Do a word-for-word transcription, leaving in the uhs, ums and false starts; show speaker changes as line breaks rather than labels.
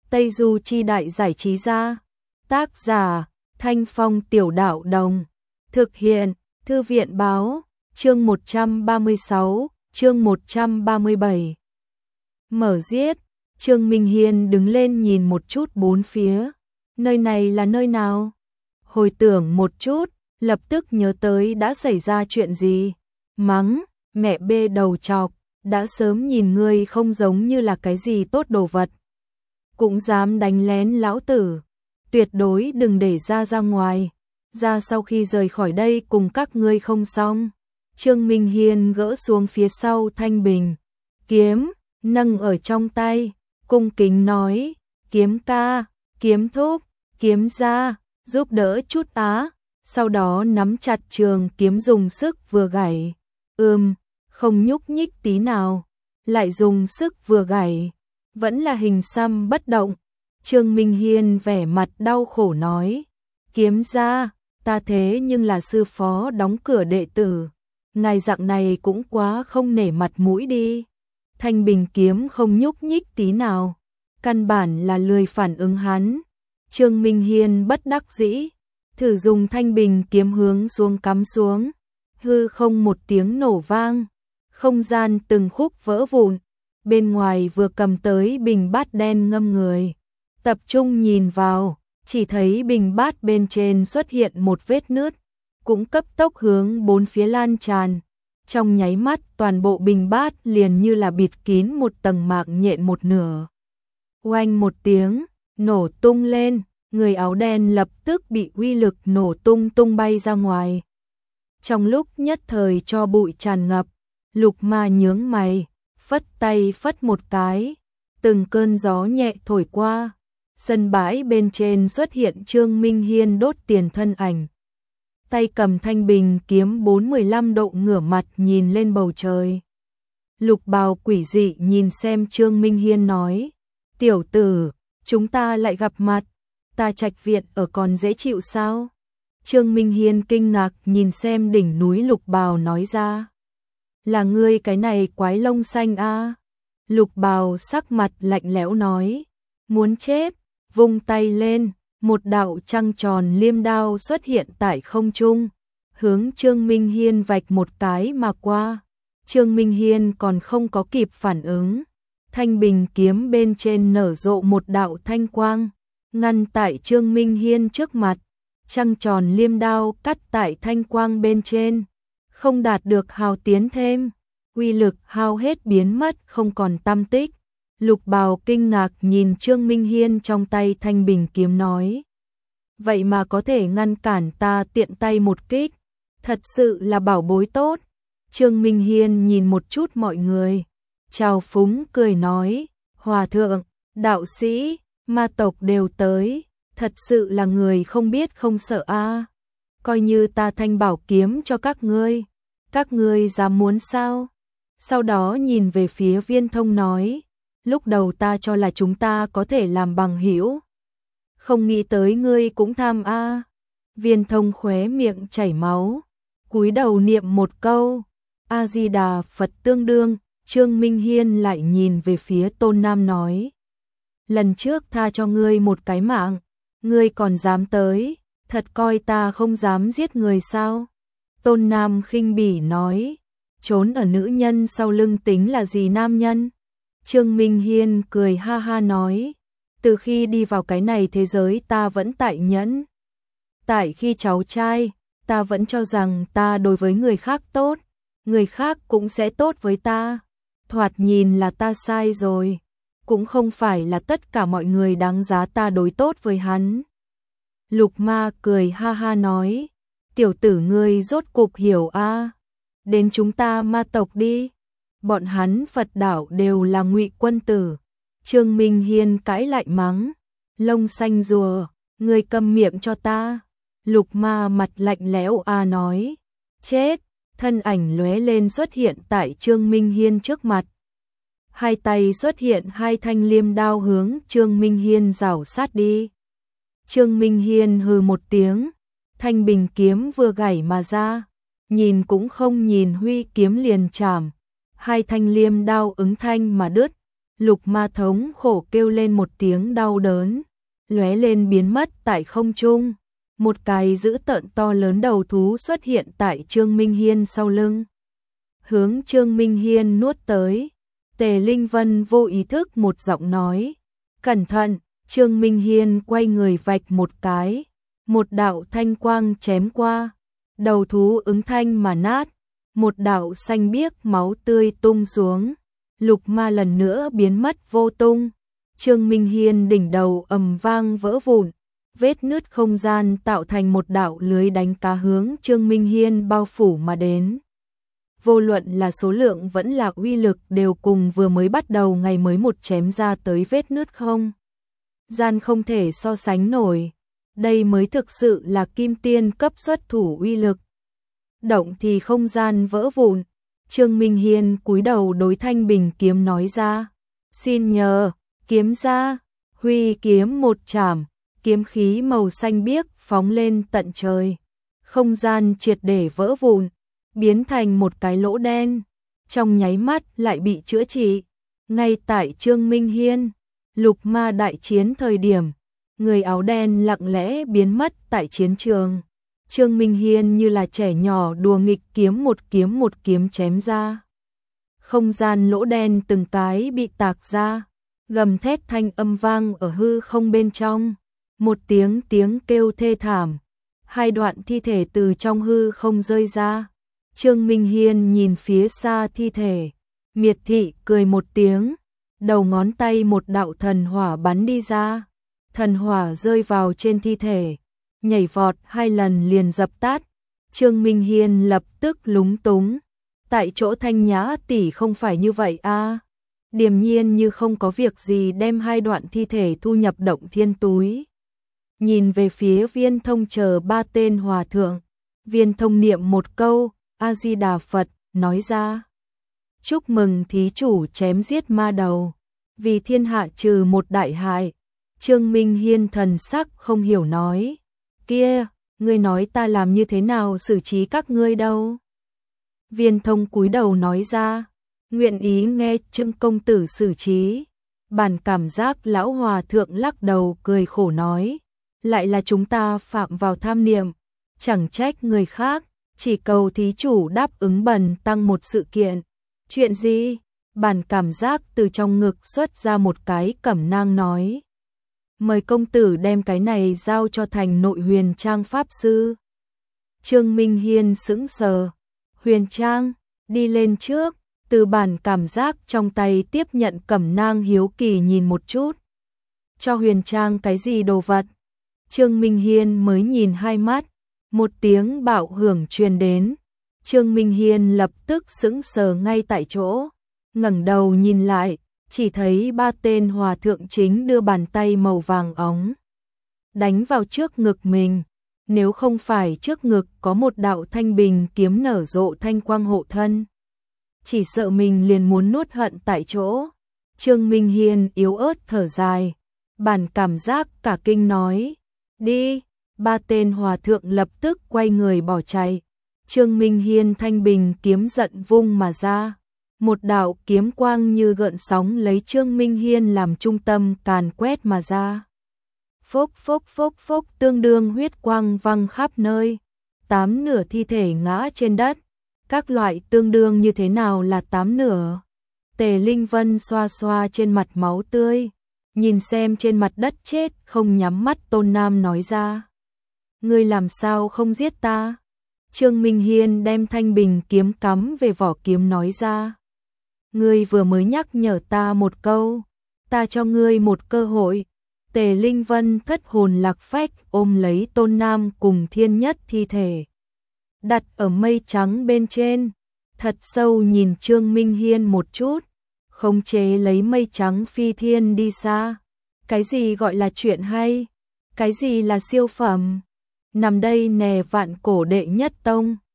Tây Du Chi Đại Giải Trí Gia. Tác giả Thanh Phong Tiểu Đạo Đồng. Thực hiện Thư viện Báo. Chương một trăm ba mươi sáu, chương một trăm ba mươi bảy. Mở giết. Trương Minh Hiên đứng lên nhìn một chút bốn phía. Nơi này là nơi nào? Hồi tưởng một chút, lập tức nhớ tới đã xảy ra chuyện gì. Mắng, mẹ bê đầu chọc, đã sớm nhìn ngươi không giống như là cái gì tốt đồ vật. Cũng dám đánh lén lão tử. Tuyệt đối đừng để ra ra ngoài. Ra sau khi rời khỏi đây cùng các ngươi không xong. Trương Minh Hiên gỡ xuống phía sau thanh bình kiếm, nâng ở trong tay, cung kính nói, kiếm ca, kiếm thúc, kiếm gia, giúp đỡ chút á. Sau đó nắm chặt trường kiếm dùng sức vừa gảy. Ừm, không nhúc nhích tí nào. Lại dùng sức vừa gảy. Vẫn là hình xăm bất động. Trương Minh Hiên vẻ mặt đau khổ nói, kiếm gia, ta thế nhưng là sư phó đóng cửa đệ tử. Ngài dạng này cũng quá không nể mặt mũi đi. Thanh bình kiếm không nhúc nhích tí nào. Căn bản là lười phản ứng hắn. Trương Minh Hiên bất đắc dĩ. Thử dùng thanh bình kiếm hướng xuống cắm xuống. Hư không một tiếng nổ vang. Không gian từng khúc vỡ vụn. Bên ngoài vừa cầm tới bình bát đen ngâm người. Tập trung nhìn vào. Chỉ thấy bình bát bên trên xuất hiện một vết nứt. Cũng cấp tốc hướng bốn phía lan tràn. Trong nháy mắt toàn bộ bình bát liền như là bịt kín một tầng mạc nhện một nửa. Oanh một tiếng, nổ tung lên, người áo đen lập tức bị uy lực nổ tung tung bay ra ngoài. Trong lúc nhất thời cho bụi tràn ngập, Lục Ma nhướng mày, phất tay phất một cái, từng cơn gió nhẹ thổi qua. Sân bãi bên trên xuất hiện Trương Minh Hiên đốt tiền thân ảnh. Tay cầm thanh bình kiếm bốn mươi lăm độ ngửa mặt nhìn lên bầu trời. Lục Bào quỷ dị nhìn xem Trương Minh Hiên nói, tiểu tử, chúng ta lại gặp mặt, ta trạch viện ở còn dễ chịu sao? Trương Minh Hiên kinh ngạc nhìn xem đỉnh núi Lục Bào nói ra, là ngươi cái này quái lông xanh a? Lục Bào sắc mặt lạnh lẽo nói, muốn chết, vung tay lên. Một đạo trăng tròn liêm đao xuất hiện tại không trung, hướng Trương Minh Hiên vạch một cái mà qua. Trương Minh Hiên còn không có kịp phản ứng. Thanh bình kiếm bên trên nở rộ một đạo thanh quang, ngăn tại Trương Minh Hiên trước mặt. Trăng tròn liêm đao cắt tại thanh quang bên trên, không đạt được hào tiến thêm. Uy lực hao hết biến mất không còn tăm tích. Lục Bào kinh ngạc nhìn Trương Minh Hiên trong tay thanh bình kiếm nói, vậy mà có thể ngăn cản ta tiện tay một kích, thật sự là bảo bối tốt. Trương Minh Hiên nhìn một chút mọi người, chào phúng cười nói, hòa thượng, đạo sĩ, ma tộc đều tới, thật sự là người không biết không sợ a. Coi như ta thanh bảo kiếm cho các ngươi, các ngươi dám muốn sao? Sau đó nhìn về phía Viên Thông nói, lúc đầu ta cho là chúng ta có thể làm bằng hữu, không nghĩ tới ngươi cũng tham a. Viên Thông khóe miệng chảy máu, cúi đầu niệm một câu, A Di Đà Phật tương đương. Trương Minh Hiên lại nhìn về phía Tôn Nam nói, lần trước tha cho ngươi một cái mạng, ngươi còn dám tới, thật coi ta không dám giết người sao? Tôn Nam khinh bỉ nói, trốn ở nữ nhân sau lưng tính là gì nam nhân? Trương Minh Hiên cười ha ha nói, từ khi đi vào cái này thế giới ta vẫn tại nhẫn. Tại khi cháu trai, ta vẫn cho rằng ta đối với người khác tốt, người khác cũng sẽ tốt với ta. Thoạt nhìn là ta sai rồi, cũng không phải là tất cả mọi người đáng giá ta đối tốt với hắn. Lục Ma cười ha ha nói, tiểu tử ngươi rốt cục hiểu a, đến chúng ta ma tộc đi. Bọn hắn Phật đạo đều là ngụy quân tử. Trương Minh Hiên cãi lại mắng, lông xanh rùa, ngươi câm miệng cho ta. Lục Ma mặt lạnh lẽo a nói, chết. Thân ảnh lóe lên xuất hiện tại Trương Minh Hiên trước mặt. Hai tay xuất hiện hai thanh liêm đao hướng Trương Minh Hiên giảo sát đi. Trương Minh Hiên hừ một tiếng, thanh bình kiếm vừa gảy mà ra, nhìn cũng không nhìn huy kiếm liền chảm. Hai thanh liêm đao ứng thanh mà đứt, Lục Ma thống khổ kêu lên một tiếng đau đớn, lóe lên biến mất tại không trung. Một cái dữ tợn to lớn đầu thú xuất hiện tại Trương Minh Hiên sau lưng. Hướng Trương Minh Hiên nuốt tới. Tề Linh Vân vô ý thức một giọng nói. Cẩn thận, Trương Minh Hiên quay người vạch một cái. Một đạo thanh quang chém qua. Đầu thú ứng thanh mà nát. Một đạo xanh biếc máu tươi tung xuống. Lục Ma lần nữa biến mất vô tung. Trương Minh Hiên đỉnh đầu ầm vang vỡ vụn. Vết nứt không gian tạo thành một đạo lưới đánh cá hướng Trương Minh Hiên bao phủ mà đến. Vô luận là số lượng vẫn là uy lực đều cùng vừa mới bắt đầu ngày mới một chém ra tới vết nứt không. Gian không thể so sánh nổi. Đây mới thực sự là kim tiên cấp xuất thủ uy lực. Động thì không gian vỡ vụn. Trương Minh Hiên cúi đầu đối thanh bình kiếm nói ra. Xin nhờ, kiếm ra, huy kiếm một chảm. Kiếm khí màu xanh biếc phóng lên tận trời. Không gian triệt để vỡ vụn, biến thành một cái lỗ đen. Trong nháy mắt lại bị chữa trị. Ngay tại Trương Minh Hiên, Lục Ma đại chiến thời điểm, người áo đen lặng lẽ biến mất tại chiến trường. Trương Minh Hiên như là trẻ nhỏ đùa nghịch kiếm một kiếm một kiếm chém ra. Không gian lỗ đen từng cái bị tạc ra, gầm thét thanh âm vang ở hư không bên trong. Một tiếng tiếng kêu thê thảm, hai đoạn thi thể từ trong hư không rơi ra. Trương Minh Hiên nhìn phía xa thi thể, miệt thị cười một tiếng, đầu ngón tay một đạo thần hỏa bắn đi ra. Thần hỏa rơi vào trên thi thể, nhảy vọt hai lần liền dập tắt. Trương Minh Hiên lập tức lúng túng, tại chỗ Thanh Nhã tỷ không phải như vậy a. Điềm nhiên như không có việc gì đem hai đoạn thi thể thu nhập động thiên túi. Nhìn về phía Viên Thông chờ ba tên hòa thượng, Viên Thông niệm một câu, A-di-đà Phật, nói ra. Chúc mừng thí chủ chém giết ma đầu, vì thiên hạ trừ một đại hại. Trương Minh Hiên thần sắc không hiểu nói, kia, ngươi nói ta làm như thế nào xử trí các ngươi đâu. Viên Thông cúi đầu nói ra, nguyện ý nghe Trương công tử xử trí. Bản cảm giác lão hòa thượng lắc đầu cười khổ nói, lại là chúng ta phạm vào tham niệm, chẳng trách người khác, chỉ cầu thí chủ đáp ứng bần tăng một sự kiện. Chuyện gì? Bản cảm giác từ trong ngực xuất ra một cái cẩm nang nói, mời công tử đem cái này giao cho thành nội Huyền Trang pháp sư. Trương Minh Hiên sững sờ, Huyền Trang, đi lên trước, từ bản cảm giác trong tay tiếp nhận cẩm nang hiếu kỳ nhìn một chút. Cho Huyền Trang cái gì đồ vật? Trương Minh Hiên mới nhìn hai mắt, một tiếng bạo hưởng truyền đến. Trương Minh Hiên lập tức sững sờ ngay tại chỗ, ngẩng đầu nhìn lại, chỉ thấy ba tên hòa thượng chính đưa bàn tay màu vàng óng đánh vào trước ngực mình. Nếu không phải trước ngực có một đạo thanh bình kiếm nở rộ thanh quang hộ thân, chỉ sợ mình liền muốn nuốt hận tại chỗ. Trương Minh Hiên yếu ớt thở dài, bản cảm giác cả kinh nói, đi. Ba tên hòa thượng lập tức quay người bỏ chạy. Trương Minh Hiên thanh bình kiếm giận vung mà ra, một đạo kiếm quang như gợn sóng lấy Trương Minh Hiên làm trung tâm càn quét mà ra. Phốc phốc phốc phốc, tương đương huyết quang văng khắp nơi, tám nửa thi thể ngã trên đất. Các loại tương đương như thế nào là tám nửa? Tề Linh Vân xoa xoa trên mặt máu tươi, nhìn xem trên mặt đất chết không nhắm mắt Tôn Nam nói ra, ngươi làm sao không giết ta? Trương Minh Hiên đem thanh bình kiếm cắm về vỏ kiếm nói ra, ngươi vừa mới nhắc nhở ta một câu, ta cho ngươi một cơ hội. Tề Linh Vân thất hồn lạc phách ôm lấy Tôn Nam cùng Thiên Nhất thi thể, đặt ở mây trắng bên trên, thật sâu nhìn Trương Minh Hiên một chút, khống chế lấy mây trắng phi thiên đi xa. Cái gì gọi là chuyện hay? Cái gì là siêu phẩm? Nằm đây nè vạn cổ đệ nhất tông.